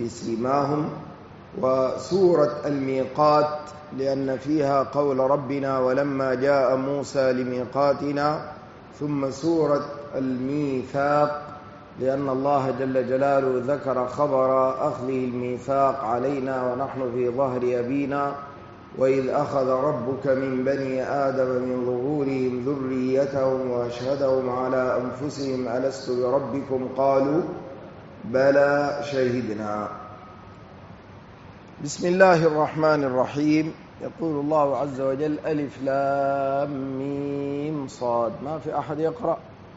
في سيماهم، وسورة الميقات لأن فيها قول ربنا ولما جاء موسى لميقاتنا، ثم سورة الميثاق لأن الله جل جلاله ذكر خبر أخذه الميثاق علينا ونحن في ظهر أبينا، وإذ أخذ ربك من بني آدم من ظهورهم ذريتهم وأشهدهم على أنفسهم ألست بربكم قالوا بلى شهدنا. بسم الله الرحمن الرحيم. يقول الله عز وجل ألف لام ميم صاد. ما في أحد يقرأ؟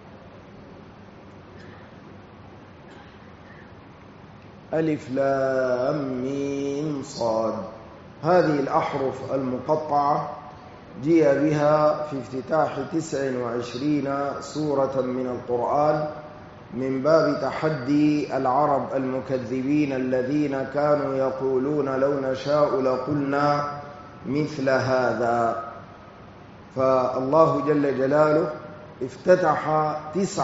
ألف لام ميم صاد. هذه الأحرف المقطعة جيء بها في افتتاح 29 سورة من القرآن من باب تحدي العرب المكذبين الذين كانوا يقولون لو نشاء لقلنا مثل هذا. فالله جل جلاله افتتح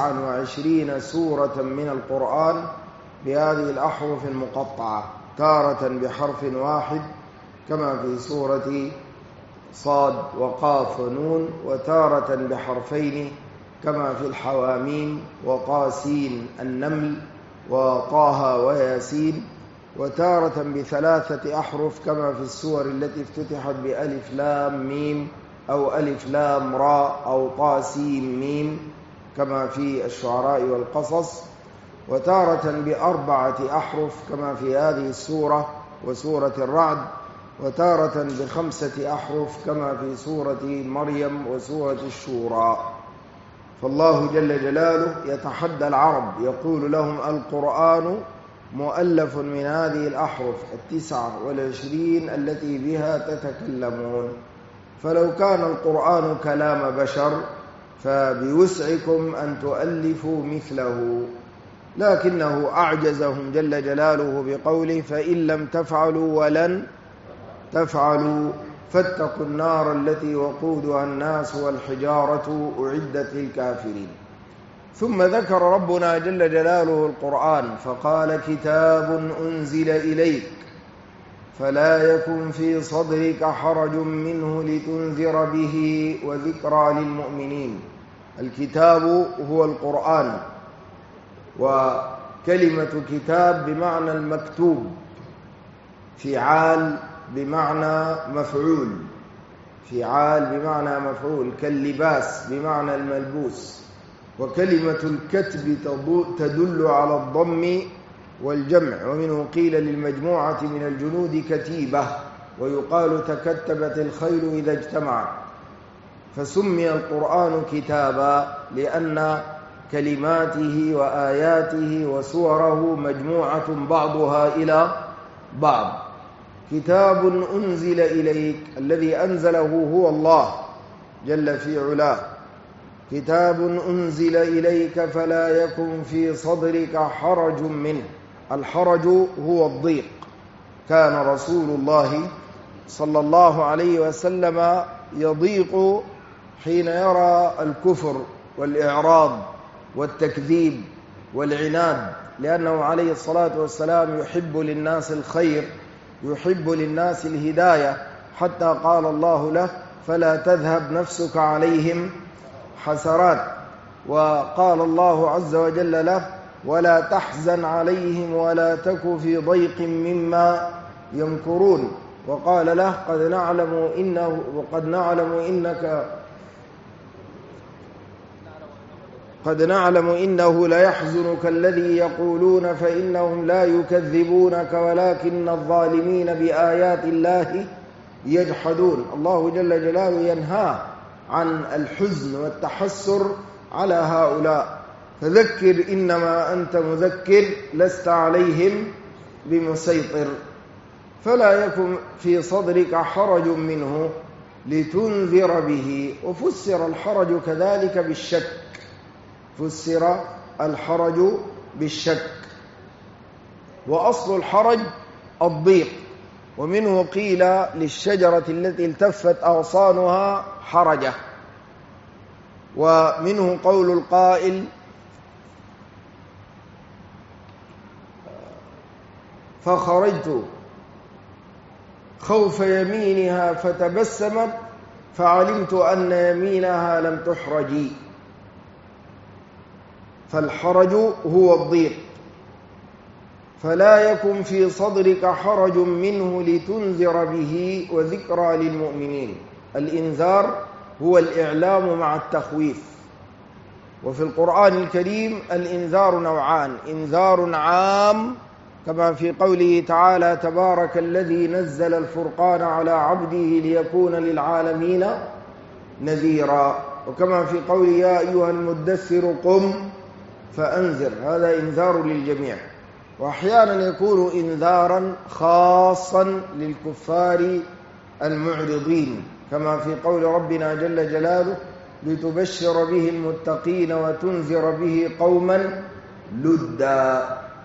29 سورة من القرآن بهذه الأحرف المقطعة، تارة بحرف واحد كما في سورة صاد وقاف ونون، وتارة بحرفين كما في الحواميم وقاسين النمل وطه وياسين، وتارة ب3 أحرف كما في السور التي افتتحت بألف لام ميم أو ألف لام راء أو طاسيم ميم كما في الشعراء والقصص، وتارة ب4 أحرف كما في هذه السورة وسورة الرعد، وتارة ب5 أحرف كما في سورة مريم وسورة الشورى. فالله جل جلاله يتحدى العرب يقول لهم القرآن مؤلف من هذه الأحرف 29 التي بها تتكلمون، فلو كان القرآن كلام بشر فبوسعكم أن تؤلفوا مثله، لكنه أعجزهم جل جلاله بقوله فإن لم تفعلوا ولن تفعلوا فاتقوا النار التي وقودها الناس والحجارة أعدت للكافرين. ثم ذكر ربنا جل جلاله القرآن فقال كتاب أنزل إليك فلا يكن في صدرك حرج منه لتنذر به وذكرى للمؤمنين. الكتاب هو القرآن، وكلمة كتاب بمعنى المكتوب، فعال بمعنى مفعول، فعال بمعنى مفعول، كاللباس بمعنى الملبوس. وكلمة الكتب تدل على الضم والجمع، ومنه قيل للمجموعة من الجنود كتيبة، ويقال تكتبت الخيل إذا اجتمع. فسمي القرآن كتابا لأن كلماته وآياته وسوره مجموعة بعضها إلى بعض. كتاب أنزل إليك، الذي أنزله هو الله جل في علاه. كتاب أنزل إليك فلا يكن في صدرك حرج منه. الحرج هو الضيق. كان رسول الله صلى الله عليه وسلم يضيق حين يرى الكفر والإعراض والتكذيب والعناد، لأنه عليه الصلاة والسلام يحب للناس الخير، يحب للناس الهداية، حتى قال الله له فلا تذهب نفسك عليهم حسرات، وقال الله عز وجل له ولا تحزن عليهم ولا تك في ضيق مما يمكرون، وقال له قد نعلم إنه ليحزنك الذي يقولون فإنهم لا يكذبونك ولكن الظالمين بآيات الله يجحدون. الله جل جلاله ينهى عن الحزن والتحسر على هؤلاء، فذكر إنما أنت مذكر لست عليهم بمسيطر. فلا يكن في صدرك حرج منه لتنذر به. وفسر الحرج كذلك بالشك، فسر الحرج بالشك، وأصل الحرج الضيق، ومنه قيل للشجرة التي التفت أغصانها حرجة، ومنه قول القائل فخرجت خوف يمينها فتبسمت فعلمت أن يمينها لم تحرجي. فالحرج هو الضيق، فلا يكن في صدرك حرج منه لتنذر به وذكرى للمؤمنين. الإنذار هو الإعلام مع التخويف. وفي القرآن الكريم الإنذار نوعان: إنذار عام كما في قوله تعالى: تبارك الذي نزل الفرقان على عبده ليكون للعالمين نذيرا، وكما في قوله: يا أيها المدثر قم فأنذر، هذا إنذار للجميع. وأحيانا يكون إنذارا خاصا للكفار المعرضين، كما في قول ربنا جل جلاله: لتبشر به المتقين وتنذر به قوما لدا،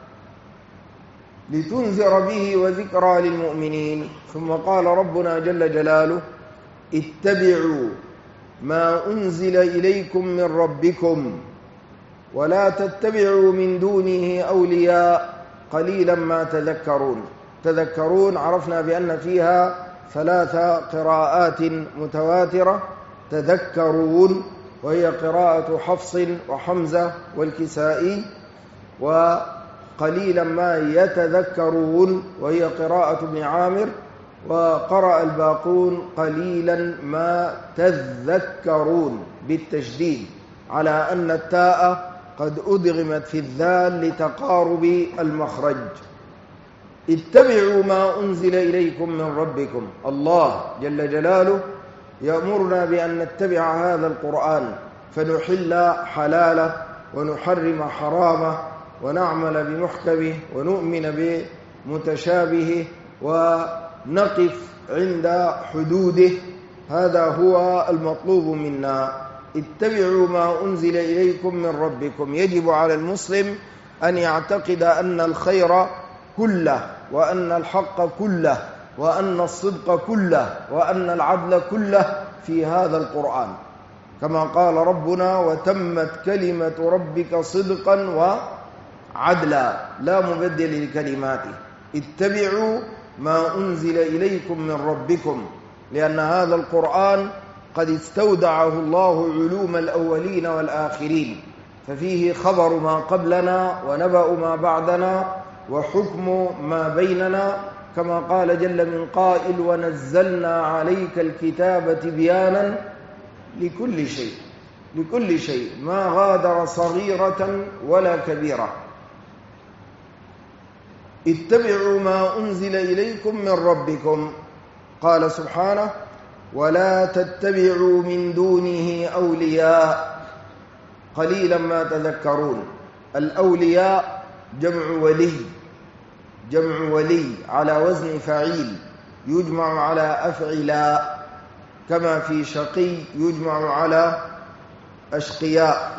لتنذر به وذكرى للمؤمنين. ثم قال ربنا جل جلاله: اتبعوا ما أنزل إليكم من ربكم ولا تتبعوا من دونه أولياء قليلا ما تذكرون. تذكرون عرفنا بأن فيها 3 قراءات متواترة: تذكرون وهي قراءة حفص وحمزة والكسائي، وقليلا ما يتذكرون وهي قراءة ابن عامر، وقرأ الباقون قليلا ما تذكرون بالتشديد، على أن التاء قد أدغمت في الذال لتقارب المخرج. اتبعوا ما أنزل إليكم من ربكم. الله جل جلاله يأمرنا بأن نتبع هذا القرآن فنحل حلاله ونحرم حرامه ونعمل بمحكمه ونؤمن بمتشابهه ونقف عند حدوده. هذا هو المطلوب منا. اتبعوا ما أنزل إليكم من ربكم. يجب على المسلم أن يعتقد أن الخير كله، وأن الحق كله، وأن الصدق كله، وأن العدل كله في هذا القرآن، كما قال ربنا: وتمت كلمة ربك صدقا وعدلا لا مبدل لكلماته. اتبعوا ما أنزل إليكم من ربكم، لأن هذا القرآن قد استودعه الله علوم الأولين والآخرين، ففيه خبر ما قبلنا ونبأ ما بعدنا وحكم ما بيننا، كما قال جل من قائل: ونزلنا عليك الكتاب تبيانا لكل شيء. لكل شيء، ما غادر صغيرة ولا كبيرة. اتبعوا ما أنزل إليكم من ربكم. قال سبحانه: ولا تتبعوا من دونه أولياء قليلا ما تذكرون. الأولياء جمع ولي، جمع ولي على وزن فعيل، يجمع على أفعلاء، كما في شقي يجمع على أشقياء.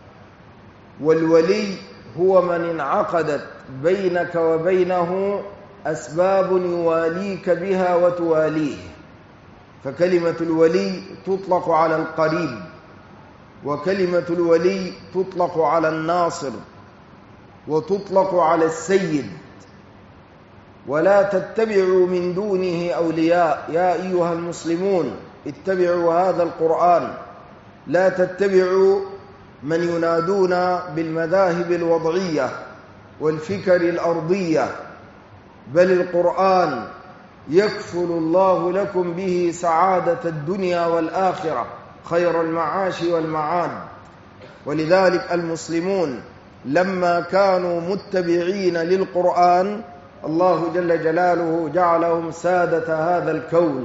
والولي هو من انعقدت بينك وبينه أسباب يواليك بها وتواليه. فكلمة الولي تطلق على القريب، وكلمة الولي تطلق على الناصر، وتطلق على السيد. ولا تتبعوا من دونه أولياء. يا أيها المسلمون اتبعوا هذا القرآن، لا تتبعوا من ينادون بالمذاهب الوضعية والفكر الأرضية، بل القرآن يكفل الله لكم به سعادة الدنيا والآخرة، خير المعاش والمعاد. ولذلك المسلمون لما كانوا متبعين للقرآن، الله جل جلاله جعلهم سادة هذا الكون،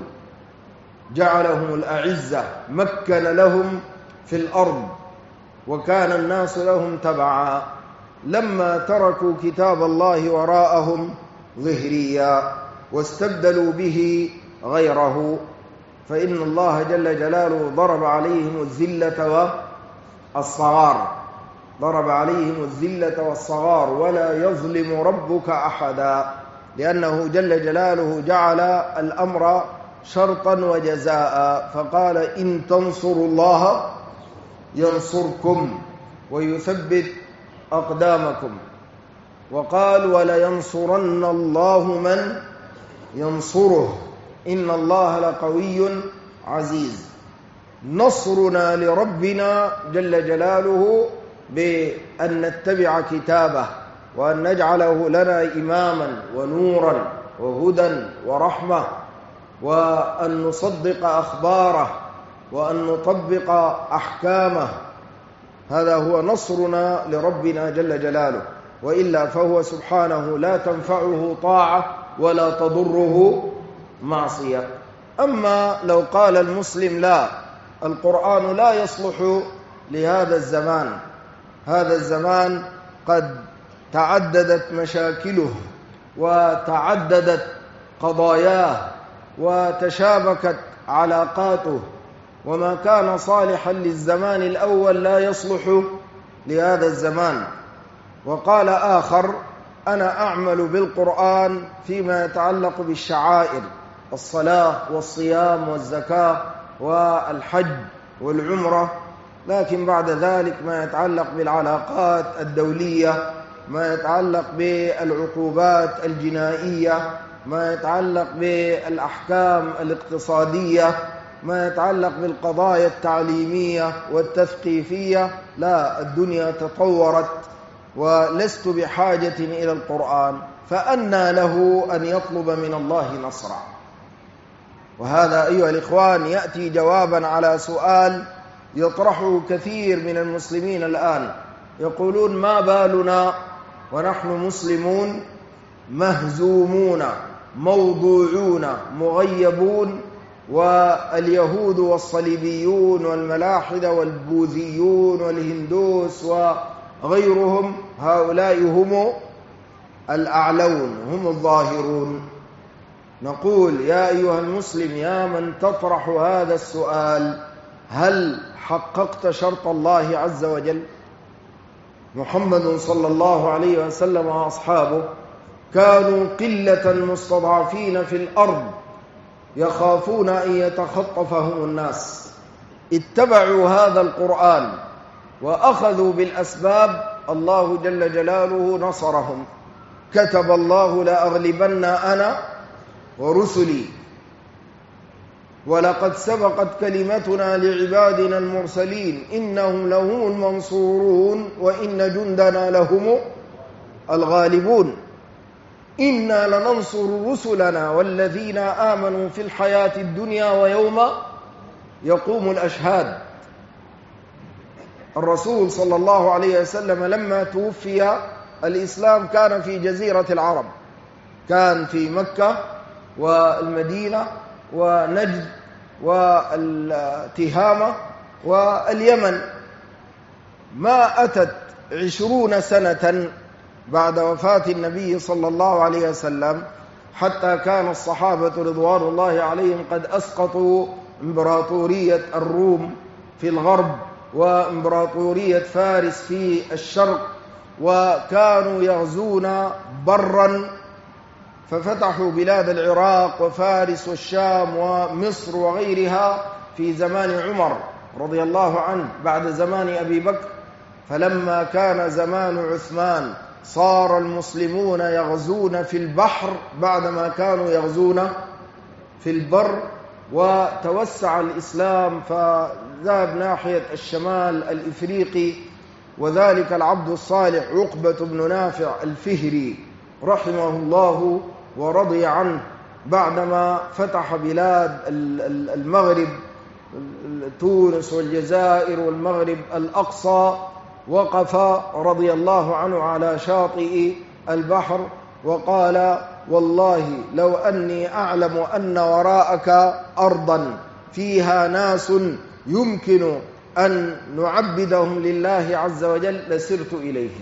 جعلهم الأعزة، مكن لهم في الأرض، وكان الناس لهم تبعا. لما تركوا كتاب الله وراءهم ظهريا واستبدلوا به غيره، فإن الله جل جلاله ضرب عليهم الذلة والصغار، ضرب عليهم الذلة والصغار. ولا يظلم ربك أحدا، لأنه جل جلاله جعل الأمر شرطا وجزاء، فقال: إن تنصروا الله ينصركم ويثبت أقدامكم. وقال ولينصرن الله من ينصره إن الله لقوي عزيز. نصرنا لربنا جل جلاله بأن نتبع كتابه وأن نجعله لنا إماما ونورا وهدى ورحمة، وأن نصدق أخباره وأن نطبق أحكامه. هذا هو نصرنا لربنا جل جلاله، وإلا فهو سبحانه لا تنفعه طاعة ولا تضره معصية. أما لو قال المسلم لا، القرآن لا يصلح لهذا الزمان، هذا الزمان قد تعددت مشاكله وتعددت قضاياه وتشابكت علاقاته، وما كان صالحا للزمان الأول لا يصلح لهذا الزمان. وقال آخر أنا أعمل بالقرآن فيما يتعلق بالشعائر، الصلاة والصيام والزكاة والحج والعمرة، لكن بعد ذلك ما يتعلق بالعلاقات الدولية، ما يتعلق بالعقوبات الجنائية، ما يتعلق بالأحكام الاقتصادية، ما يتعلق بالقضايا التعليمية والتثقيفية، لا، الدنيا تطورت ولست بحاجة إلى القرآن، فأنى له أن يطلب من الله نصرا. وهذا أيها الإخوان يأتي جوابا على سؤال يطرحه كثير من المسلمين الآن، يقولون ما بالنا ونحن مسلمون مهزومون موضوعون مغيبون، واليهود والصليبيون والملاحدة والبوذيون والهندوس وغيرهم هؤلاء هم الأعلون، هم الظاهرون. نقول يا أيها المسلم يا من تطرح هذا السؤال، هل حققت شرط الله عز وجل؟ محمد صلى الله عليه وسلم وأصحابه كانوا قلة مستضعفين في الأرض يخافون أن يتخطفهم الناس، اتبعوا هذا القرآن وأخذوا بالأسباب، الله جل جلاله نصرهم. كتب الله لأغلبن أنا ورسلي ولقد سبقت كلمتنا لعبادنا المرسلين إنهم لهم المنصورون وإن جندنا لهم الغالبون. إنا لننصر رسلنا والذين آمنوا في الحياة الدنيا ويوم يقوم الأشهاد. الرسول صلى الله عليه وسلم لما توفي الإسلام كان في جزيرة العرب، كان في مكة والمدينة ونجد والتهامة واليمن. ما أتت 20 سنة بعد وفاة النبي صلى الله عليه وسلم حتى كان الصحابة رضوان الله عليهم قد أسقطوا إمبراطورية الروم في الغرب وإمبراطورية فارس في الشرق، وكانوا يغزون برا، ففتحوا بلاد العراق وفارس والشام ومصر وغيرها في زمان عمر رضي الله عنه بعد زمان أبي بكر. فلما كان زمان عثمان صار المسلمون يغزون في البحر بعدما كانوا يغزون في البر، وتوسع الإسلام فذهب ناحية الشمال الإفريقي، وذلك العبد الصالح عقبة بن نافع الفهري رحمه الله ورضي عنه بعدما فتح بلاد المغرب تونس والجزائر والمغرب الأقصى، وقف رضي الله عنه على شاطئ البحر وقال والله لو أني أعلم أن وراءك أرضا فيها ناس يمكن أن نعبدهم لله عز وجل لسرت إليه.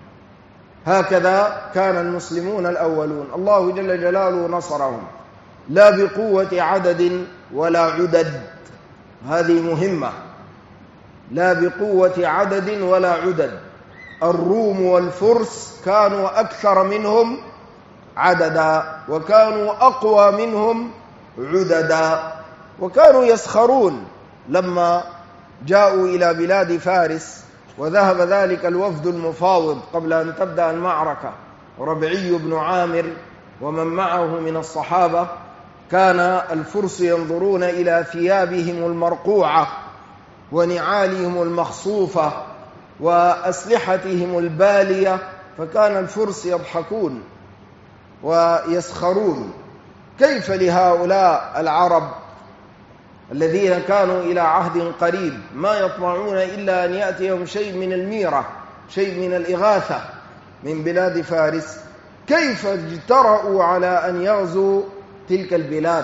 هكذا كان المسلمون الأولون، الله جل جلاله نصرهم لا بقوة عدد ولا عدد، هذه مهمة، لا بقوة عدد ولا عدد. الروم والفرس كانوا أكثر منهم عددا وكانوا أقوى منهم عددا، وكانوا يسخرون لما جاءوا إلى بلاد فارس وذهب ذلك الوفد المفاوض قبل أن تبدأ المعركة ربعي بن عامر ومن معه من الصحابة، كان الفرس ينظرون إلى ثيابهم المرقوعة ونعالهم المخصوفة وأسلحتهم البالية، فكان الفرس يضحكون ويسخرون: كيف لهؤلاء العرب الذين كانوا إلى عهد قريب ما يطمعون إلا أن يأتيهم شيء من الميرة، شيء من الإغاثة من بلاد فارس، كيف اجترأوا على أن يغزوا تلك البلاد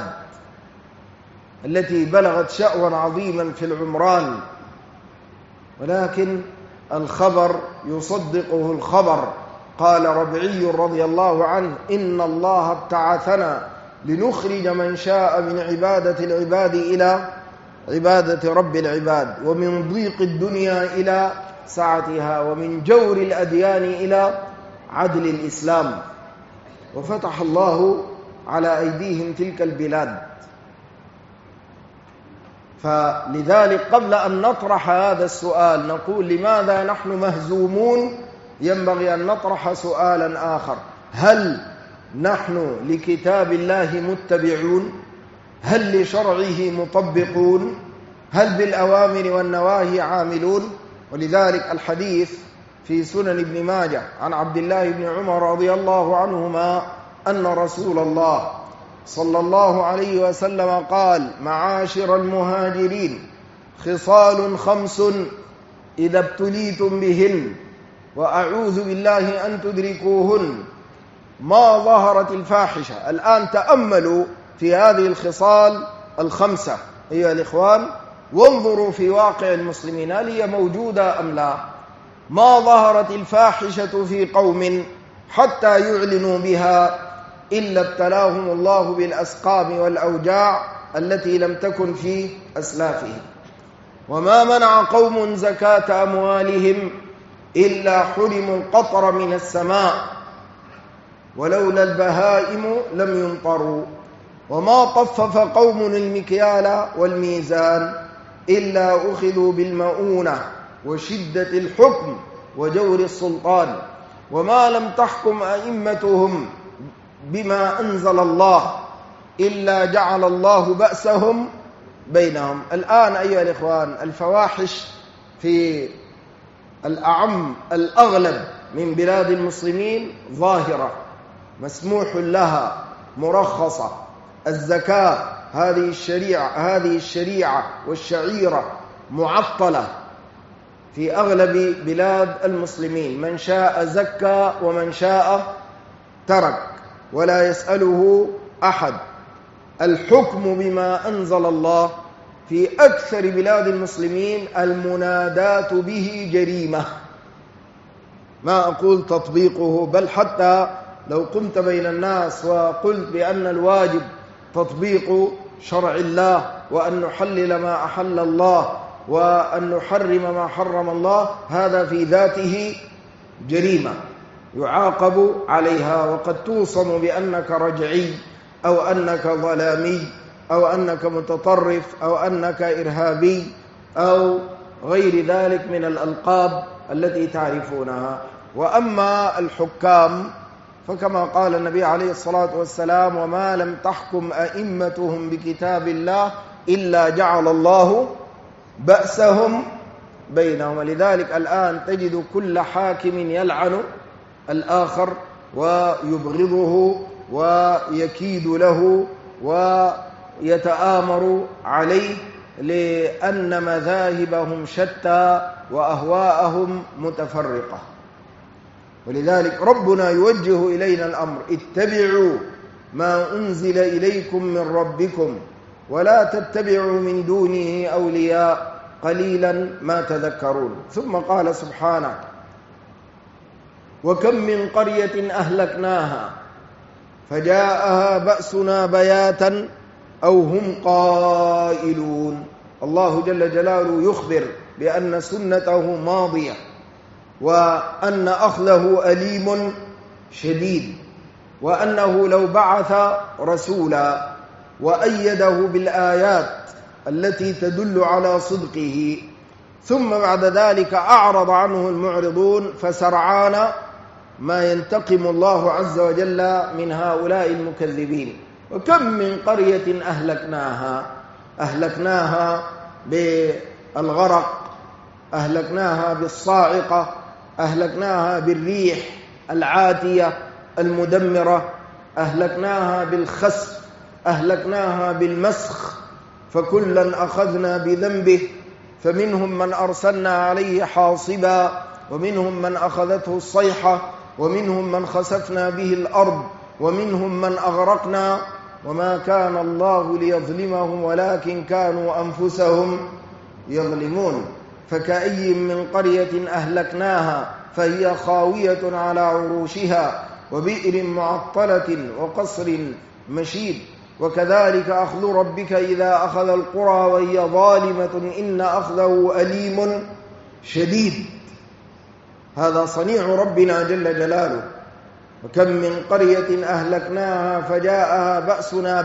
التي بلغت شأوا عظيما في العمران؟ ولكن الخبر يصدقه الخبر. قال ربعي رضي الله عنه: إن الله ابتعثنا لنخرج من شاء من عبادة العباد إلى عبادة رب العباد، ومن ضيق الدنيا إلى سعتها، ومن جور الأديان إلى عدل الإسلام. وفتح الله على أيديهم تلك البلاد. فلذلك قبل أن نطرح هذا السؤال نقول: لماذا نحن مهزومون؟ ينبغي أن نطرح سؤالا آخر: هل نحن لكتاب الله متبعون؟ هل لشرعه مطبقون؟ هل بالأوامر والنواهي عاملون؟ ولذلك الحديث في سنن ابن ماجه عن عبد الله بن عمر رضي الله عنهما أن رسول الله صلى الله عليه وسلم قال: معاشر المهاجرين، خصال 5 إذا ابتليتم بهن وأعوذ بالله أن تدركوهن: ما ظهرت الفاحشة. الآن تأملوا في هذه الخصال 5 أيها الإخوان، وانظروا في واقع المسلمين هل هي موجودة أم لا. ما ظهرت الفاحشة في قوم حتى يعلنوا بها إلا ابتلاهم الله بالأسقام والأوجاع التي لم تكن في أسلافهم. وما منع قوم زكاة أموالهم إلا حرموا القطر من السماء، ولولا البهائم لم يمطروا. وما طفف قوم المكيال والميزان إلا أخذوا بالمؤونة وشدة الحكم وجور السلطان. وما لم تحكم أئمتهم بما أنزل الله إلا جعل الله بأسهم بينهم. الآن أيها الإخوان الفواحش في الأعم الأغلب من بلاد المسلمين ظاهرة، مسموح لها، مرخصة. الزكاة هذه الشريعة والشعيرة معطلة في أغلب بلاد المسلمين، من شاء زكى ومن شاء ترك ولا يسأله أحد. الحكم بما أنزل الله في أكثر بلاد المسلمين المنادات به جريمة، ما أقول تطبيقه، بل حتى لو قمت بين الناس وقلت بأن الواجب تطبيق شرع الله وأن نحلل ما أحل الله وأن نحرم ما حرم الله، هذا في ذاته جريمة يعاقب عليها، وقد توصم بأنك رجعي أو أنك ظلامي أو أنك متطرف أو أنك إرهابي أو غير ذلك من الألقاب التي تعرفونها. وأما الحكام فكما قال النبي عليه الصلاة والسلام: وما لم تحكم أئمتهم بكتاب الله إلا جعل الله بأسهم بينهم. لذلك الآن تجد كل حاكم يلعن الآخر ويبغضه ويكيد له ويتآمر عليه، لأن مذاهبهم شتى وأهواءهم متفرقة. ولذلك ربنا يوجه إلينا الأمر: اتبعوا ما أنزل إليكم من ربكم ولا تتبعوا من دونه أولياء قليلا ما تذكرون. ثم قال سبحانه: وكم من قرية أهلكناها فجاءها بأسنا بياتا أو هم قائلون. الله جل جلاله يخبر بأن سنته ماضية وأن أخذه أليم شديد، وأنه لو بعث رسولا وأيده بالآيات التي تدل على صدقه ثم بعد ذلك أعرض عنه المعرضون فسرعان ما ينتقم الله عز وجل من هؤلاء المكذبين. وكم من قرية أهلكناها بالغرق، أهلكناها بالصاعقة، أهلكناها بالريح العاتية المدمرة، أهلكناها بالخسف، أهلكناها بالمسخ، فكلا أخذنا بذنبه، فمنهم من أرسلنا عليه حاصبا، ومنهم من أخذته الصيحة، ومنهم من خسفنا به الأرض، ومنهم من أغرقنا، وما كان الله ليظلمهم ولكن كانوا أنفسهم يظلمون. فكأي من قرية أهلكناها فهي خاوية على عروشها وبئر معطلة وقصر مشيد، وكذلك أخذ ربك إذا أخذ القرى وهي ظالمة إن أخذه أليم شديد. هذا صنيع ربنا جل جلاله. وكم من قرية أهلكناها فجاءها بأسنا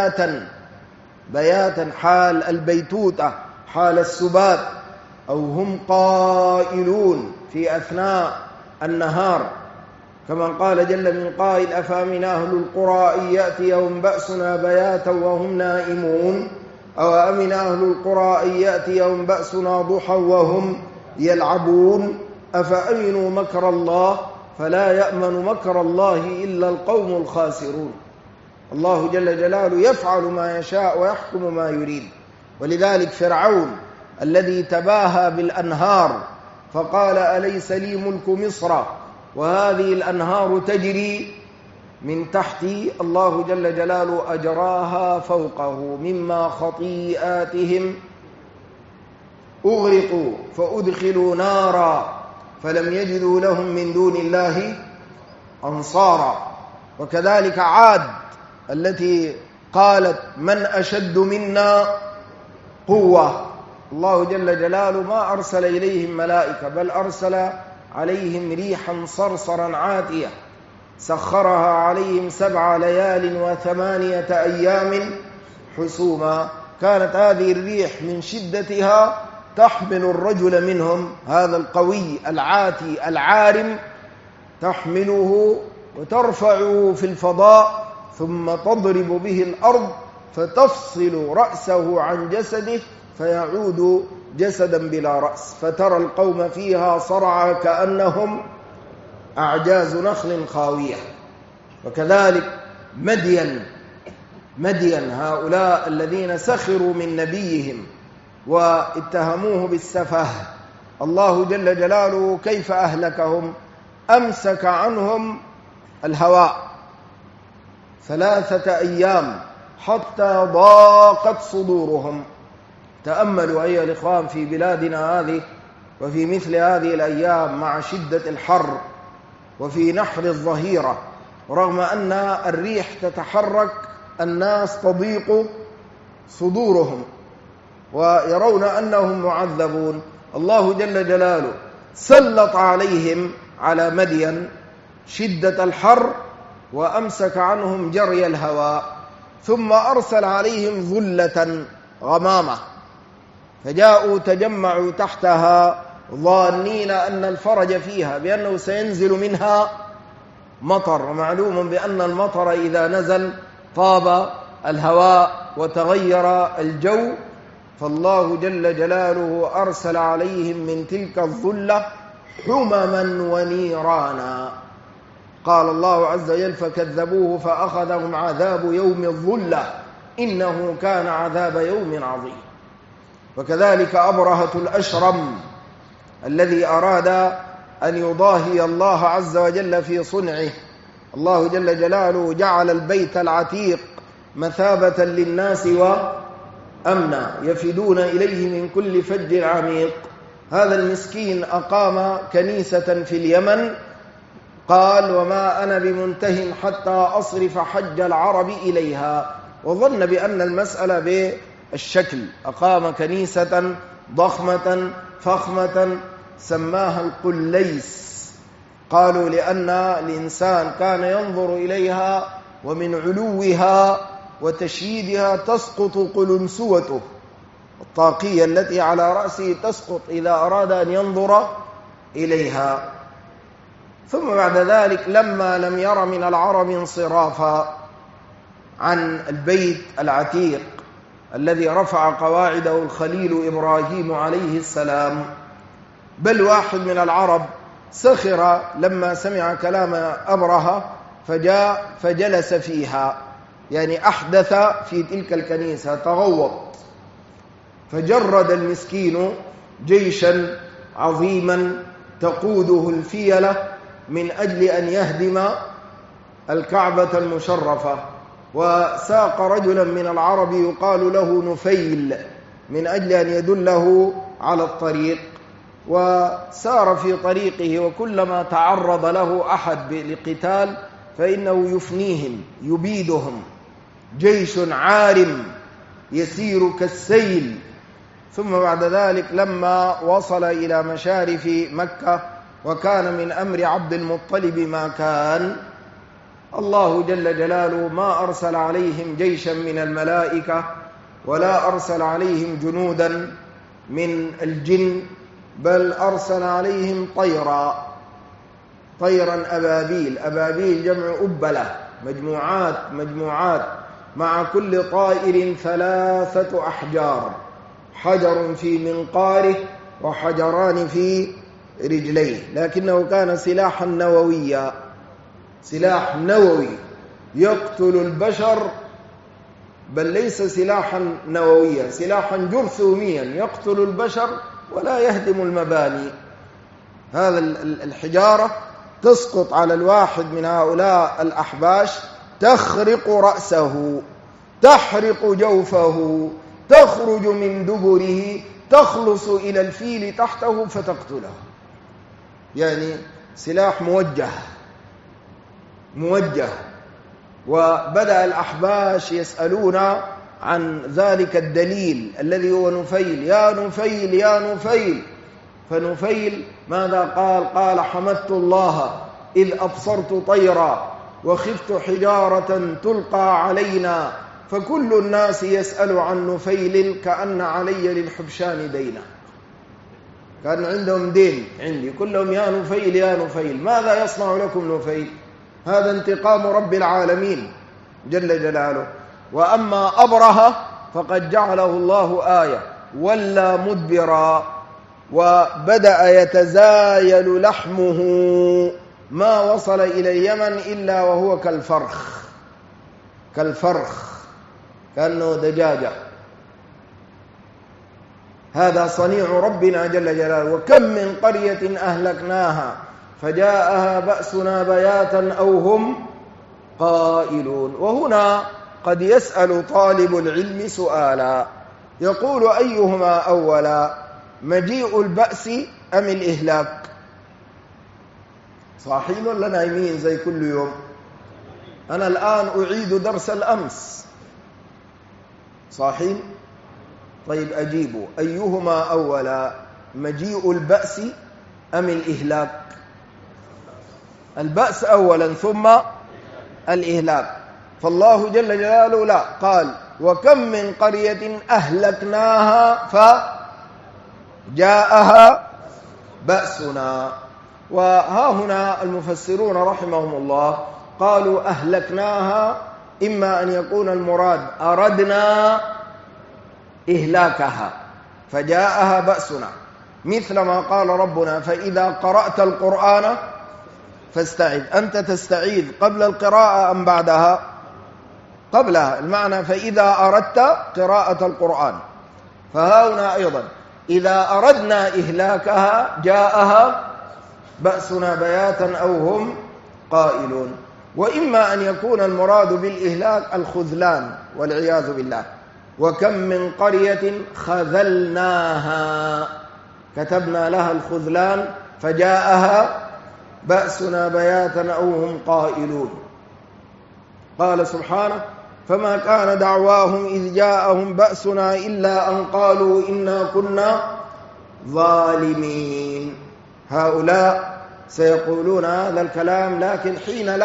بياتا حال البيتوتة، حال السبات، أو هم قائلون في أثناء النهار، كما قال جل من قائل أفأمن أهل القرى أن يأتيهم بأسنا بياتا وهم نائمون أو أمن أهل القرى أن يأتيهم بأسنا ضحى وهم يلعبون أفأمنوا مكر الله فلا يأمن مكر الله إلا القوم الخاسرون. الله جل جلاله يفعل ما يشاء ويحكم ما يريد. ولذلك فرعون الذي تباهى بالأنهار فقال أليس لي ملك مصر وهذه الأنهار تجري من تحتي، الله جل جلاله أجراها فوقه مما خطيئاتهم أغرقوا فأدخلوا نارا فلم يجدوا لهم من دون الله أنصارا. وكذلك عاد التي قالت من أشد منا قوة، الله جل جلاله ما أرسل إليهم ملائكة بل أرسل عليهم ريحا صرصرا عاتية سخرها عليهم 7 ليال و8 أيام حسوما. كانت هذه الريح من شدتها تحمل الرجل منهم، هذا القوي العاتي العارم، تحمله وترفعه في الفضاء ثم تضرب به الأرض فتفصل رأسه عن جسده فيعود جسدا بلا رأس، فترى القوم فيها صرعى كأنهم أعجاز نخل خاوية. وكذلك مدين هؤلاء الذين سخروا من نبيهم واتهموه بالسفه، الله جل جلاله كيف أهلكهم؟ أمسك عنهم الهواء 3 أيام حتى ضاقت صدورهم. تأملوا أيها الإخوان في بلادنا هذه وفي مثل هذه الأيام مع شدة الحر وفي نحر الظهيرة، رغم أن الريح تتحرك الناس تضيق صدورهم ويرون أنهم معذبون. الله جل جلاله سلط عليهم على مدين شدة الحر وأمسك عنهم جري الهواء، ثم أرسل عليهم ظلة غمامة فجاءوا تجمعوا تحتها ظانين أن الفرج فيها بأنه سينزل منها مطر، ومعلوم بأن المطر إذا نزل طاب الهواء وتغير الجو، فالله جل جلاله أرسل عليهم من تلك الظلة حمما ونيرانا. قال الله عز وجل فكذبوه فأخذهم عذاب يوم الظلة إنه كان عذاب يوم عظيم. وكذلك أبرهة الأشرم الذي أراد أن يضاهي الله عز وجل في صنعه، الله جل جلاله جعل البيت العتيق مثابة للناس وأمنا يفدون إليه من كل فج عميق. هذا المسكين أقام كنيسة في اليمن، قال وما أنا بمنته حتى أصرف حج العرب إليها، وظن بأن المسألة بالشكل. أقام كنيسة ضخمة فخمة سماها القليس، قالوا لأن الإنسان كان ينظر إليها ومن علوها وتشييدها تسقط قلنسوته، الطاقية التي على رأسه تسقط إذا أراد أن ينظر إليها. ثم بعد ذلك لما لم ير من العرب انصرافا عن البيت العتيق الذي رفع قواعده الخليل إبراهيم عليه السلام، بل واحد من العرب سخر لما سمع كلام أبرهة فجاء فجلس فيها، يعني أحدث في تلك الكنيسة، تغوط، فجرد المسكين جيشا عظيما تقوده الفيلة من أجل أن يهدم الكعبة المشرفة، وساق رجلا من العرب يقال له نفيل من أجل أن يدله على الطريق، وسار في طريقه، وكلما تعرض له أحد لقتال فإنه يفنيهم يبيدهم، جيش عارم يسير كالسيل. ثم بعد ذلك لما وصل إلى مشارف مكة وكان من أمر عبد المطلب ما كان، الله جل جلاله ما أرسل عليهم جيشا من الملائكة ولا أرسل عليهم جنودا من الجن، بل أرسل عليهم طيرا أبابيل. أبابيل جمع أبلة، مجموعات مع كل طائر 3 أحجار، حجر في منقاره وحجران في رجليه، لكنه كان سلاحا نوويا، سلاح نووي يقتل البشر، بل ليس سلاحا نوويا، سلاحا جرثوميا يقتل البشر ولا يهدم المباني. هذا الحجارة تسقط على الواحد من هؤلاء الأحباش تخرق رأسه، تحرق جوفه، تخرج من دبره، تخلص إلى الفيل تحته فتقتله. يعني سلاح موجه. وبدأ الأحباش يسألون عن ذلك الدليل الذي هو نفيل، يا نفيل يا نفيل. فنفيل ماذا قال؟ حمدت الله إذ أبصرت طيرا وخفت حجارة تلقى علينا، فكل الناس يسأل عن نفيل كأن علي للحبشان دينا. كان عندهم دين عندي، كلهم يا نفيل يا نفيل. ماذا يصنع لكم نفيل؟ هذا انتقام رب العالمين جل جلاله. وأما أبرهة فقد جعله الله آية، ولا مدبرا، وبدأ يتزايل لحمه، ما وصل إلى اليمن إلا وهو كالفرخ، كأنه دجاجة. هذا صنيع ربنا جل جلاله. وكم من قرية أهلكناها فجاءها بأسنا بياتا أو هم قائلون. وهنا قد يسأل طالب العلم سؤالا، يقول أيهما أولا، مجيء البأس أم الإهلاك؟ صاحين ولا نايمين زي كل يوم؟ أنا الآن أعيد درس الأمس. صاحين؟ طيب أجيبوا، أيهما أولا، مجيء البأس أم الإهلاك؟ البأس أولا ثم الإهلاك. فالله جل جلاله لا، قال وكم من قرية أهلكناها فجاءها بأسنا. وها هنا المفسرون رحمهم الله قالوا أهلكناها، إما أن يكون المراد أردنا إهلاكها فجاءها بأسنا، مثل ما قال ربنا فإذا قرأت القرآن فاستعذ. أنت تستعيذ قبل القراءة أم بعدها؟ قبلها، المعنى فإذا أردت قراءة القرآن. فهنا أيضا إذا أردنا إهلاكها جاءها بأسنا بياتا أو هم قائلون. وإما أن يكون المراد بالإهلاك الخذلان والعياذ بالله. وكم من قرية خذلناها، كتبنا لها الخذلان فجاءها بأسنا بياتا أو هم قائلون. قال سبحانه فما كان دعواهم إذ جاءهم بأسنا إلا أن قالوا إنا كنا ظالمين. هؤلاء سيقولون هذا الكلام لكن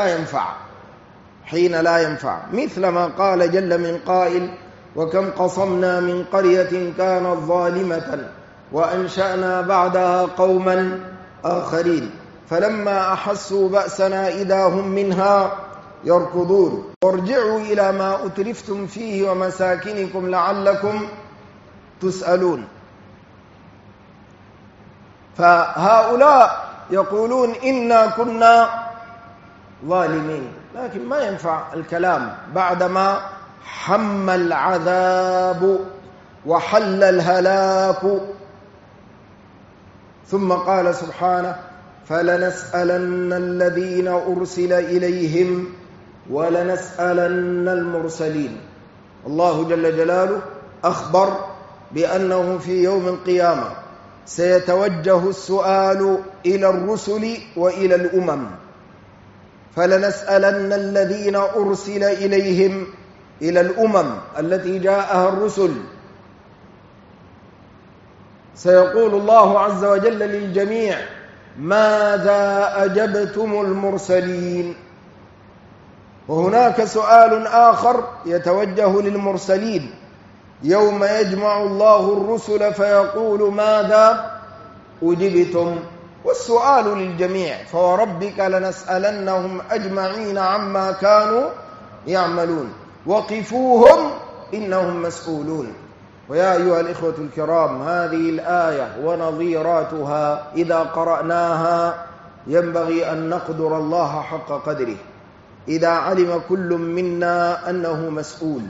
حين لا ينفع، مثل ما قال جل من قائل وكم قصمنا من قرية كانت ظالمة وأنشأنا بعدها قوما آخرين فلما أحسوا بأسنا إذا هم منها يركضون وارجعوا إلى ما أترفتم فيه ومساكنكم لعلكم تسألون. فهؤلاء يقولون إنا كنا ظالمين، لكن ما ينفع الكلام بعدما حم العذاب وحل الهلاك. ثم قال سبحانه: فلنسألن الذين أرسل إليهم ولنسألن المرسلين. الله جل جلاله أخبر بأنه في يوم القيامة سيتوجه السؤال إلى الرسل وإلى الأمم. فلنسألن الذين أرسل إليهم، إلى الأمم التي جاءها الرسل. سيقول الله عز وجل للجميع: ماذا أجبتم المرسلين؟ وهناك سؤال آخر يتوجه للمرسلين يوم يجمع الله الرسل فيقول: ماذا أجبتم؟ والسؤال للجميع. فوربك لنسألنهم أجمعين عما كانوا يعملون وقفوهم إنهم مسؤولون. ويا أيها الإخوة الكرام، هذه الآية ونظيراتها إذا قرأناها ينبغي أن نقدر الله حق قدره. إذا علم كل منا أنه مسؤول،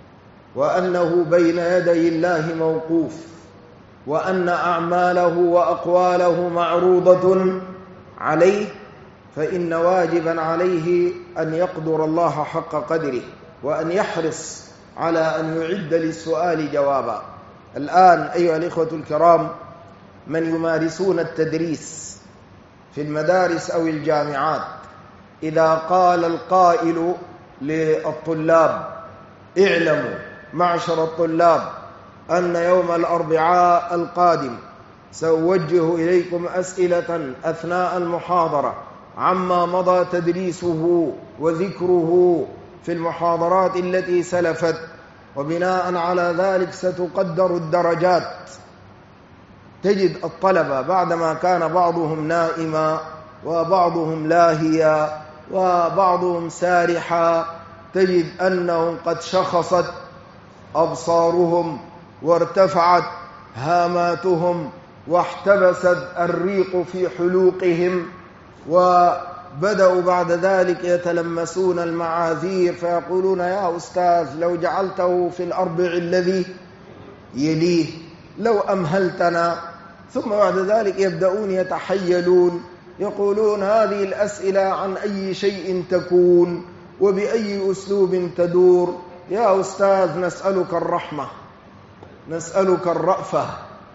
وأنه بين يدي الله موقوف، وأن أعماله وأقواله معروضة عليه، فإن واجبا عليه أن يقدر الله حق قدره، وأن يحرص على أن يعد للسؤال جوابا. الآن أيها الإخوة الكرام، من يمارسون التدريس في المدارس أو الجامعات، إذا قال القائل للطلاب: اعلموا معشر الطلاب أن يوم الأربعاء القادم سأوجه إليكم أسئلة أثناء المحاضرة عما مضى تدريسه وذكره في المحاضرات التي سلفت، وبناء على ذلك ستقدر الدرجات. تجد الطلبة بعدما كان بعضهم نائما وبعضهم لاهيا وبعضهم سارحا، تجد أنهم قد شخصت أبصارهم وارتفعت هاماتهم واحتبست الريق في حلوقهم، وبدأوا بعد ذلك يتلمسون المعاذير فيقولون: يا أستاذ لو جعلته في الأربع الذي يليه، لو أمهلتنا. ثم بعد ذلك يبدأون يتحيلون، يقولون: هذه الأسئلة عن أي شيء تكون وبأي أسلوب تدور؟ يا أستاذ نسألك الرحمة، نسألك الرأفة.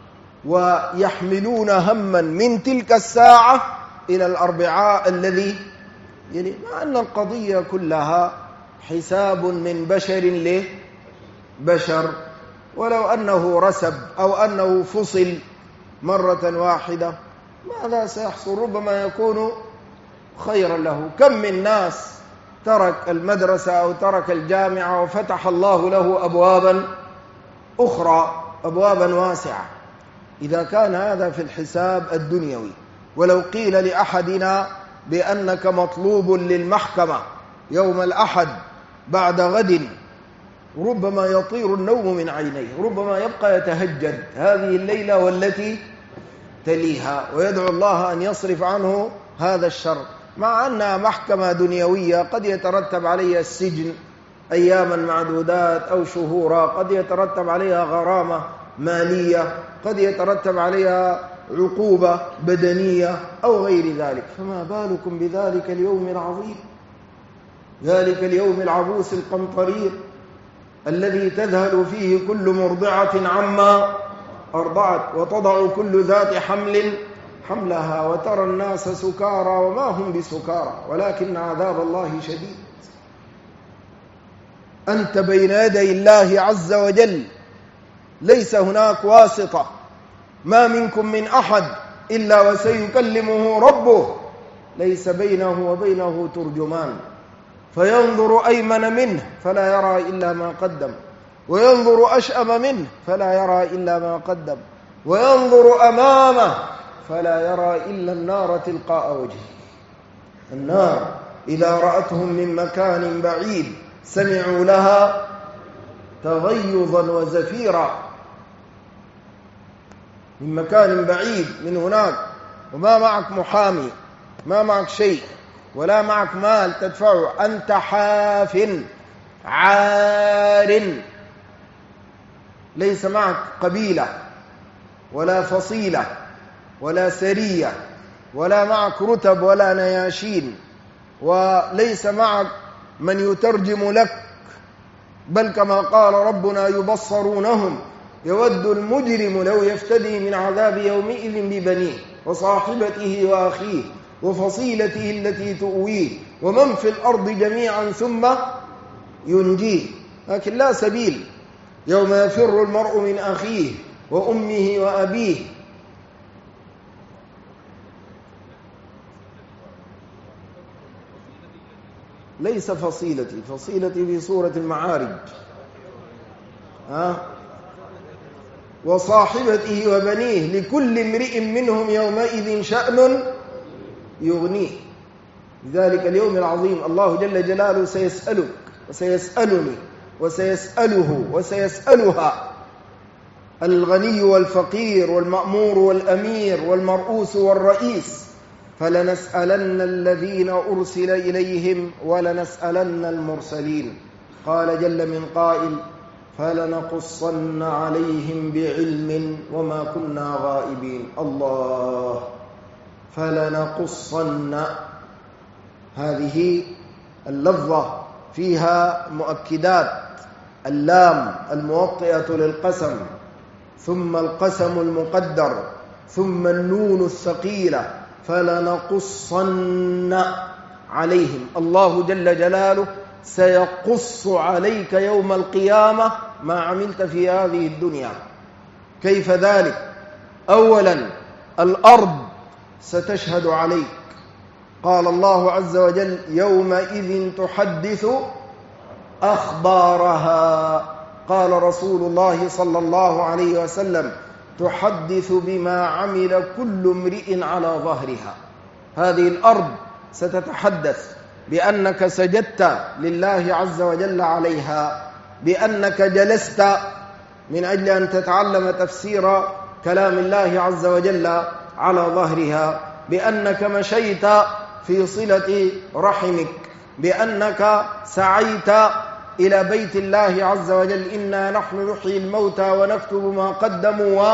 ويحملون هما من تلك الساعة إلى الأربعاء الذي يلي، مع أن القضية كلها حساب من بشر لبشر، ولو أنه رسب أو أنه فصل مرة واحدة ماذا سيحصل؟ ربما يكون خيرا له. كم من ناس ترك المدرسة أو ترك الجامعة وفتح الله له أبوابا أخرى، أبوابا واسعة. إذا كان هذا في الحساب الدنيوي، ولو قيل لأحدنا بأنك مطلوب للمحكمة يوم الأحد بعد غد، ربما يطير النوم من عينيه، ربما يبقى يتهجد هذه الليلة والتي تليها ويدعو الله أن يصرف عنه هذا الشر، مع أنها محكمة دنيوية قد يترتب عليها السجن أياما معدودات أو شهورا، قد يترتب عليها غرامة مالية، قد يترتب عليها عقوبة بدنية أو غير ذلك. فما بالكم بذلك اليوم العظيم، ذلك اليوم العبوس القمطرير الذي تذهل فيه كل مرضعة عما أرضعت وتضع كل ذات حمل حملها وترى الناس سكارى وما هم بسكارى ولكن عذاب الله شديد. أنت بين يدي الله عز وجل، ليس هناك واسطة، ما منكم من أحد إلا وسيكلمه ربه، ليس بينه وبينه ترجمان، فينظر أيمن منه فلا يرى إلا ما قدم، وينظر أشأم منه فلا يرى إلا ما قدم، وينظر أمامه فلا يرى إلا النار تلقاء وجهه. النار إذا رأتهم من مكان بعيد سمعوا لها تغيظا وزفيرا، من مكان بعيد من هناك، وما معك محامي، ما معك شيء، ولا معك مال تدفعه، أنت حاف عار، ليس معك قبيلة ولا فصيلة ولا سرية، ولا معك رتب ولا نياشين، وليس معك من يترجم لك، بل كما قال ربنا يبصرونهم يود المجرم لو يفتدي من عذاب يومئذ ببنيه وصاحبته وأخيه وفصيلته التي تؤويه ومن في الأرض جميعا ثم ينجيه. لكن لا سبيل، يوم يفر المرء من أخيه وأمه وأبيه. ليس فصيلتي في سورة المعارج، وصاحبته وبنيه لكل امرئ منهم يومئذ شأن يغنيه. لذلك اليوم العظيم الله جل جلاله سيسألك وسيسألني وسيسأله وسيسألها، الغني والفقير والمأمور والأمير والمرؤوس والرئيس، فلنسألن الذين أرسل إليهم ولنسألن المرسلين. قال جل من قائل فلنقصن عليهم بعلم وما كنا غائبين. الله، فلنقصن، هذه اللفظة فيها مؤكدات، اللام الموطئة للقسم، ثم القسم المقدر، ثم النون الثقيلة، فلنقصن عليهم. الله جل جلاله سيقص عليك يوم القيامة ما عملت في هذه الدنيا. كيف ذلك؟ أولا الأرض ستشهد عليك، قال الله عز وجل يومئذ تحدث أخبارها. قال رسول الله صلى الله عليه وسلم تحدث بما عمل كل امرئ على ظهرها. هذه الأرض ستتحدث بأنك سجدت لله عز وجل عليها، بأنك جلست من أجل أن تتعلم تفسير كلام الله عز وجل على ظهرها، بأنك مشيت في صلة رحمك، بأنك سعيت إلى بيت الله عز وجل. إنا نحن نحيي الموتى ونكتب ما قدموا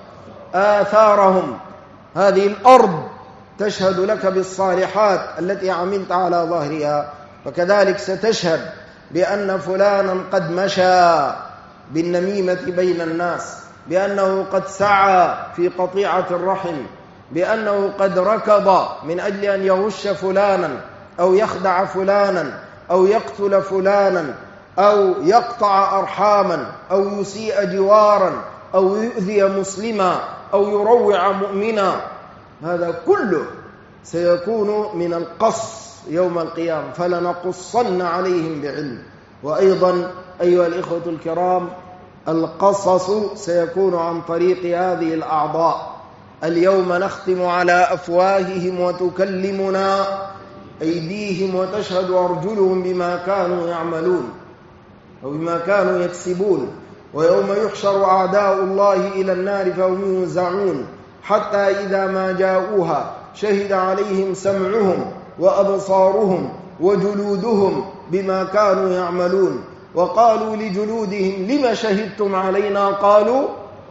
وآثارهم. هذه الأرض تشهد لك بالصالحات التي عملت على ظهرها. وكذلك ستشهد بأن فلانا قد مشى بالنميمة بين الناس، بأنه قد سعى في قطيعة الرحم، بأنه قد ركض من أجل أن يغش فلانا أو يخدع فلانا أو يقتل فلانا أو يقطع أرحاما أو يسيء جوارا أو يؤذي مسلما أو يروع مؤمنا. هذا كله سيكون من القص يوم القيامة. فلنقصن عليهم بعلم. وأيضا أيها الإخوة الكرام، القصص سيكون عن طريق هذه الأعضاء. اليوم نختم على أفواههم وتكلمنا أيديهم وتشهد أرجلهم بما كانوا يعملون أو بما كانوا يكسبون. ويوم يحشر أعداء الله إلى النار فهم يوزعون حتى إذا ما جاءوها شهد عليهم سمعهم وأبصارهم وجلودهم بما كانوا يعملون. وقالوا لجلودهم لم شهدتم علينا؟ قالوا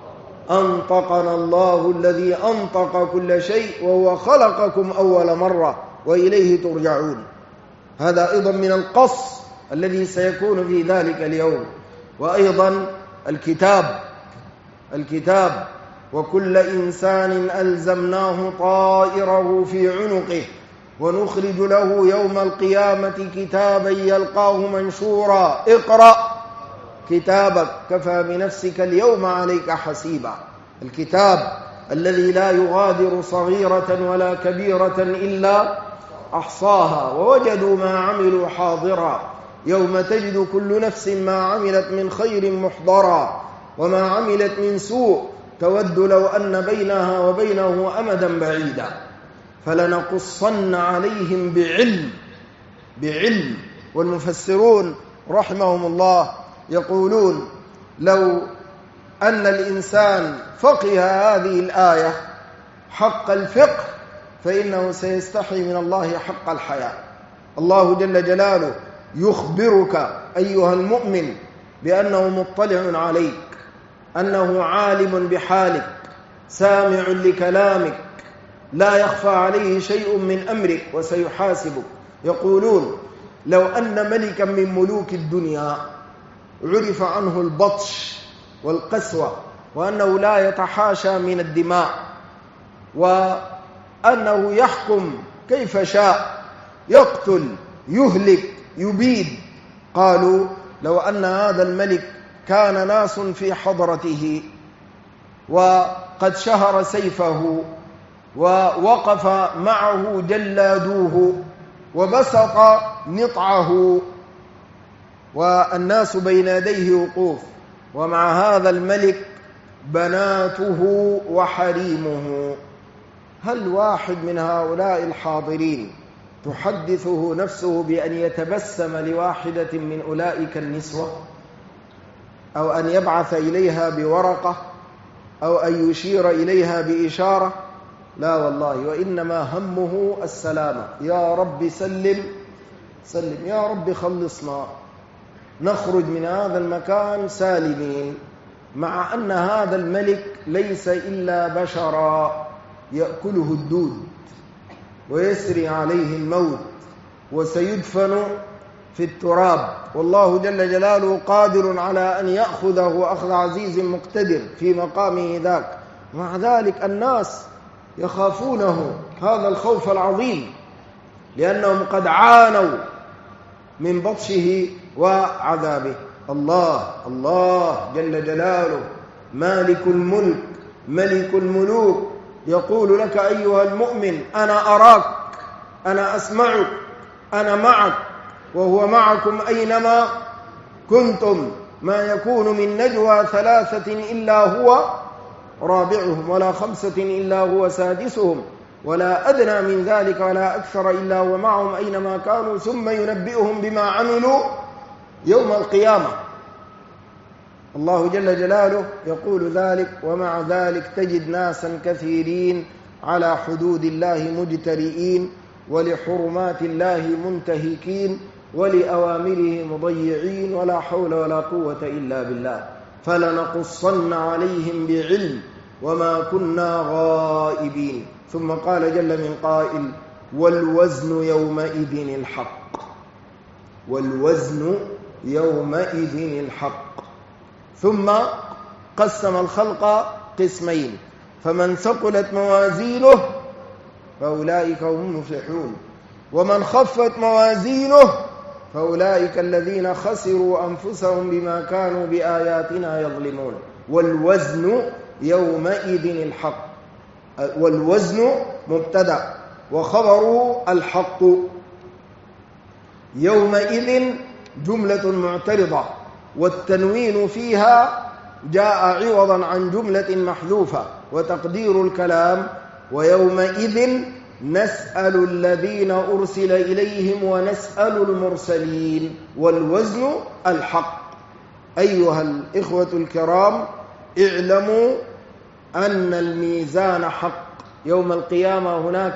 أنطقنا الله الذي أنطق كل شيء وهو خلقكم أول مرة وإليه ترجعون. هذا أيضا من القص الذي سيكون في ذلك اليوم. وأيضا الكتاب وكل إنسان ألزمناه طائره في عنقه ونخرج له يوم القيامة كتابا يلقاه منشورا اقرأ كتابك كفى بنفسك اليوم عليك حسيبا. الكتاب الذي لا يغادر صغيرة ولا كبيرة إلا أحصاها ووجدوا ما عملوا حاضرا يوم تجد كل نفس ما عملت من خير محضرا وما عملت من سوء تود لو أن بينها وبينه أمدا بعيدا فلنقصن عليهم بعلم. والمفسرون رحمهم الله يقولون لو أن الإنسان فقه هذه الآية حق الفقه فإنه سيستحي من الله حق الحياء. الله جل جلاله يخبرك أيها المؤمن بأنه مطلع عليك، أنه عالم بحالك، سامع لكلامك، لا يخفى عليه شيء من أمرك وسيحاسبك. يقولون لو أن ملكا من ملوك الدنيا عرف عنه البطش والقسوة وأنه لا يتحاشى من الدماء وأنه يحكم كيف شاء، يقتل، يهلك، يبيد، قالوا لو أن هذا الملك كان ناس في حضرته وقد شهر سيفه ووقف معه جلادوه وبسط نطعه والناس بين يديه وقوف، ومع هذا الملك بناته وحريمه، هل واحد من هؤلاء الحاضرين تحدثه نفسه بأن يتبسم لواحدة من أولئك النسوة أو أن يبعث إليها بورقة أو أن يشير إليها بإشارة؟ لا والله، وإنما همه السلامة. يا رب سلم سلم، يا رب خلصنا نخرج من هذا المكان سالمين، مع أن هذا الملك ليس إلا بشرا يأكله الدود ويسري عليه الموت وسيدفن في التراب، والله جل جلاله قادر على أن يأخذه أخذ عزيز مقتدر في مقامه ذاك. مع ذلك الناس يخافونه هذا الخوف العظيم لأنهم قد عانوا من بطشه وعذابه. الله جل جلاله مالك الملك ملك الملوك يقول لك أيها المؤمن أنا أراك، أنا أسمعك، أنا معك، وهو معكم أينما كنتم، ما يكون من نجوى ثلاثة إلا هو رابعهم ولا خمسة إلا هو سادسهم ولا أدنى من ذلك ولا أكثر إلا هو معهم أينما كانوا ثم ينبئهم بما عملوا يوم القيامة. الله جل جلاله يقول ذلك، ومع ذلك تجد ناسا كثيرين على حدود الله مجترئين ولحرمات الله منتهكين ولأوامره مضيعين، ولا حول ولا قوة إلا بالله. فلنقصن عليهم بعلم وما كنا غائبين. ثم قال جل من قائل والوزن يومئذ الحق، والوزن يومئذ الحق. ثم قسم الخلق قسمين، فمن ثقلت موازينه فأولئك هم المفلحون، ومن خفت موازينه فأولئك الذين خسروا أنفسهم بما كانوا بآياتنا يظلمون. والوزن يومئذ الحق، والوزن مبتدأ وخبره الحق، يومئذ جملة معترضة والتنوين فيها جاء عوضا عن جملة محذوفة، وتقدير الكلام ويومئذ نسأل الذين أرسل إليهم ونسأل المرسلين. والوزن الحق. أيها الإخوة الكرام، اعلموا أن الميزان حق. يوم القيامة هناك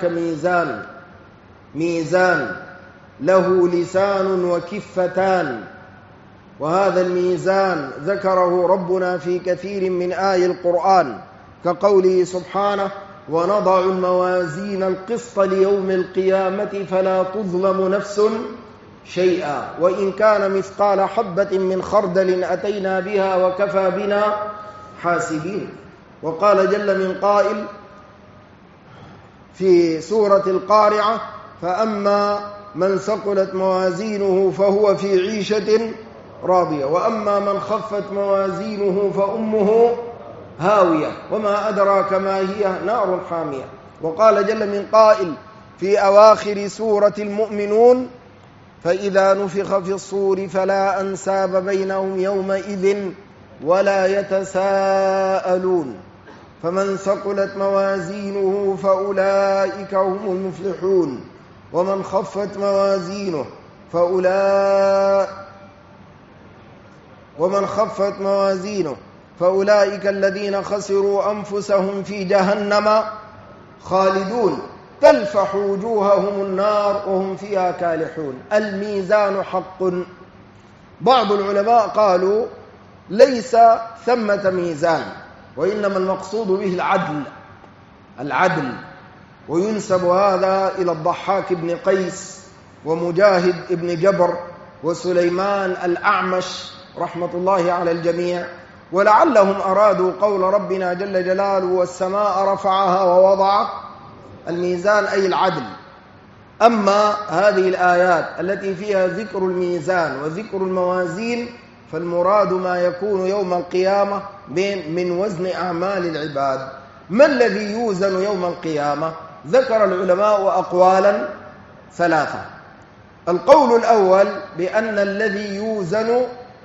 ميزان له لسان وكفتان، وهذا الميزان ذكره ربنا في كثير من آي القرآن كقوله سبحانه ونضع الموازين القسط ليوم القيامة فلا تظلم نفس شيئا وإن كان مثقال حبة من خردل أتينا بها وكفى بنا حاسبين. وقال جل من قائل في سورة القارعة فأما من ثقلت موازينه فهو في عيشة راضية وأما من خفت موازينه فأمه هاوية وما أدراك ما هي نار حامية. وقال جل من قائل في أواخر سورة المؤمنون فإذا نفخ في الصور فلا أنساب بينهم يومئذ ولا يتساءلون فمن ثقلت موازينه فأولئك هم المفلحون ومن خفت موازينه فأولئك الذين خسروا أنفسهم في جهنم خالدون تلفح وجوههم النار وهم فيها كالحون. الميزان حق. بعض العلماء قالوا ليس ثمة ميزان، وإنما المقصود به العدل، وينسب هذا إلى الضحاك بن قيس ومجاهد بن جبر وسليمان الأعمش رحمة الله على الجميع، ولعلهم أرادوا قول ربنا جل جلاله والسماء رفعها ووضع الميزان أي العدل. أما هذه الآيات التي فيها ذكر الميزان وذكر الموازين فالمراد ما يكون يوم القيامة من وزن أعمال العباد. ما الذي يوزن يوم القيامة؟ ذكر العلماء أقوالا ثلاثة. القول الأول بأن الذي يوزن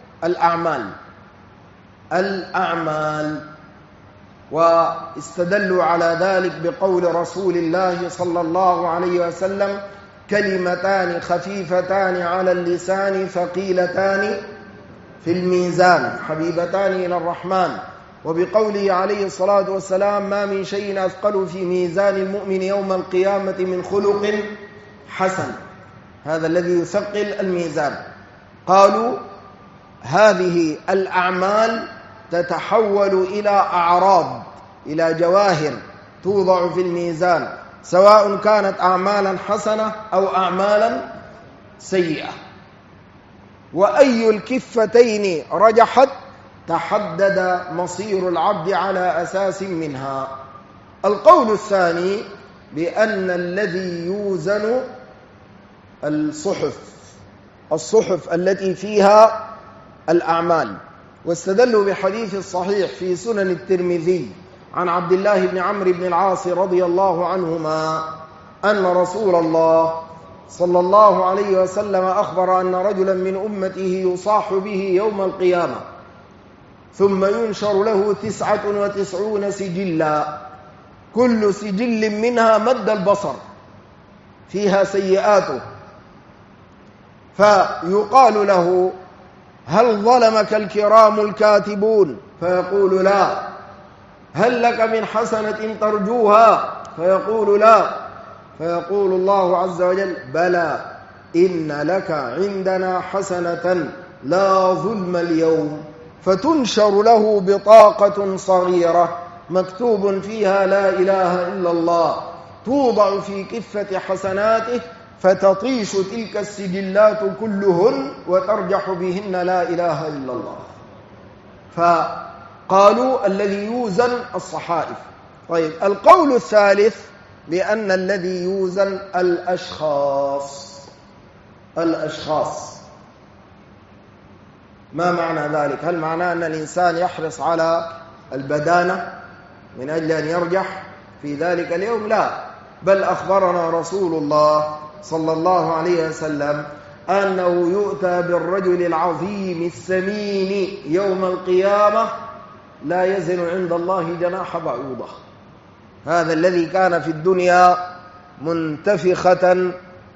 الأعمال، واستدلوا على ذلك بقول رسول الله صلى الله عليه وسلم كلمتان خفيفتان على اللسان ثقيلتان في الميزان حبيبتان إلى الرحمن، وبقوله عليه الصلاة والسلام ما من شيء أثقل في ميزان المؤمن يوم القيامة من خلق حسن. هذا الذي يثقل الميزان. قالوا هذه الأعمال تتحول إلى أعراض، إلى جواهر توضع في الميزان، سواء كانت أعمالا حسنة أو أعمالا سيئة. وأي الكفتين رجحت تحدد مصير العبد على أساس منها. القول الثاني بأن الذي يوزن الصحف التي فيها الأعمال، واستدلوا بحديث الصحيح في سنن الترمذي عن عبد الله بن عمرو بن العاص رضي الله عنهما أن رسول الله صلى الله عليه وسلم أخبر أن رجلا من أمته يصاح به يوم القيامة ثم ينشر له 99 سجلا كل سجل منها مد البصر فيها سيئاته، فيقال له هل ظلمك الكرام الكاتبون؟ فيقول لا. هل لك من حسنة ترجوها؟ فيقول لا. فيقول الله عز وجل بلى إن لك عندنا حسنة لا ظلم اليوم. فتنشر له بطاقة صغيرة مكتوب فيها لا إله إلا الله، توضع في كفة حسناته فتطيش تلك السجلات كلهن وترجح بهن لا إله إلا الله. فقالوا الذي يوزن الصحائف. طيب، القول الثالث بأن الذي يوزن الأشخاص. ما معنى ذلك؟ هل معناه أن الإنسان يحرص على البدانة من أجل أن يرجح في ذلك اليوم؟ لا، بل أخبرنا رسول الله صلى الله عليه وسلم أنه يؤتى بالرجل العظيم السمين يوم القيامة لا يزن عند الله جناح بعوضة. هذا الذي كان في الدنيا منتفخة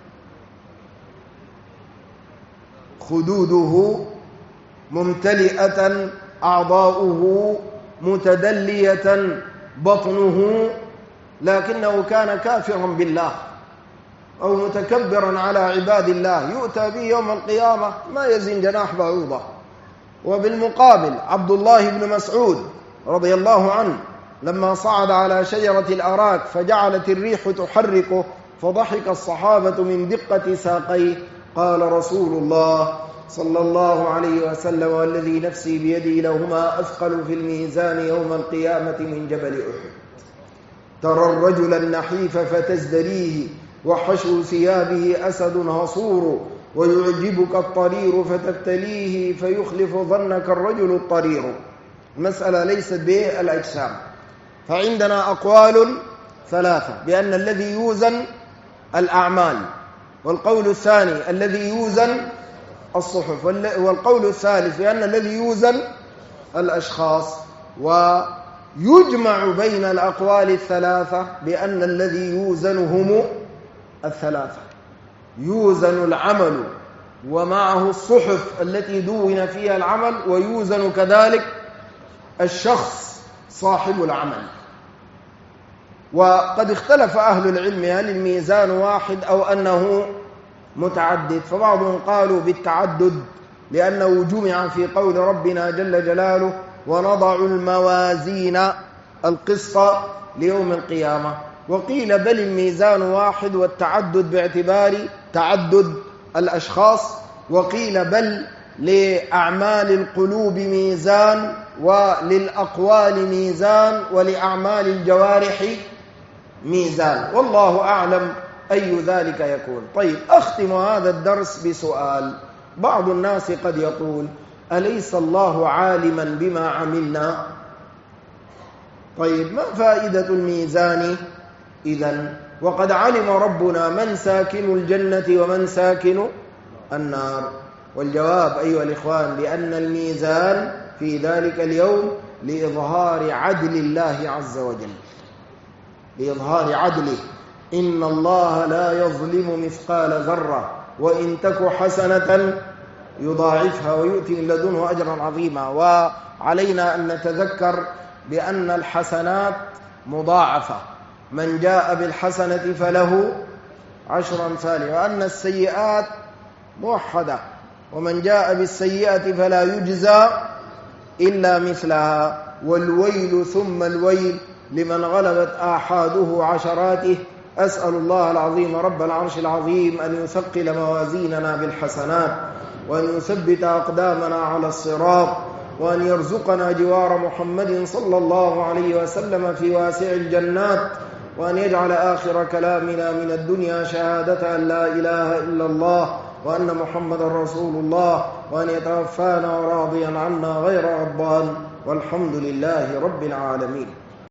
خدوده ممتلئة أعضاؤه متدلية بطنه، لكنه كان كافرا بالله أو متكبرا على عباد الله، يؤتى به يوم القيامة ما يزن جناح بعوضة. وبالمقابل عبد الله بن مسعود رضي الله عنه لما صعد على شجرة الأراك فجعلت الريح تحركه فضحك الصحابة من دقة ساقيه، قال رسول الله صلى الله عليه وسلم والذي نفسي بيدي لهما أثقل في الميزان يوم القيامة من جبل أحد. ترى الرجل النحيف فتزدريه وحشو ثيابه أسد هصور ويعجبك الطرير فتبتليه فيخلف ظنك الرجل الطرير. المسألة ليست بالأجسام. فعندنا أقوال ثلاثة بأن الذي يوزن الأعمال، والقول الثاني الذي يوزن الصحف، والقول الثالث بأن الذي يوزن الأشخاص. يجمع بين الأقوال الثلاثة بأن الذي يوزن هم الثلاثة، يوزن العمل ومعه الصحف التي دون فيها العمل، ويوزن كذلك الشخص صاحب العمل. وقد اختلف أهل العلم هل الميزان واحد أو أنه متعدد، فبعضهم قالوا بالتعدد لأنه جمع في قول ربنا جل جلاله ونضع الموازين القسط ليوم القيامة، وقيل بل الميزان واحد والتعدد باعتبار تعدد الأشخاص، وقيل بل لأعمال القلوب ميزان وللأقوال ميزان ولأعمال الجوارح ميزان، والله أعلم أي ذلك يكون. طيب، أختم هذا الدرس بسؤال. بعض الناس قد يقول أليس الله عالما بما عملنا؟ طيب، ما فائدة الميزان إذن وقد علم ربنا من ساكن الجنة ومن ساكن النار؟ والجواب أيها الإخوان لأن الميزان في ذلك اليوم لإظهار عدل الله عز وجل، لإظهار عدله. إن الله لا يظلم مثقال ذرة وإن تك حسنة يضاعفها ويؤتي من لدنه أجرا عظيما. وعلينا أن نتذكر بأن الحسنات مضاعفة، من جاء بالحسنة فله 10 أمثالها، وأن السيئات موحدة، ومن جاء بالسيئة فلا يجزى إلا مثلها. والويل ثم الويل لمن غلبت آحاده عشراته. أسأل الله العظيم رب العرش العظيم أن يثقل موازيننا بالحسنات، وأن يثبت أقدامنا على الصراط، وأن يرزقنا جوار محمد صلى الله عليه وسلم في واسع الجنات، وأن يجعل آخر كلامنا من الدنيا شهادة أن لا إله إلا الله وأن محمد رسول الله، وأن يتوفانا راضيا عنا غير غضبان، والحمد لله رب العالمين.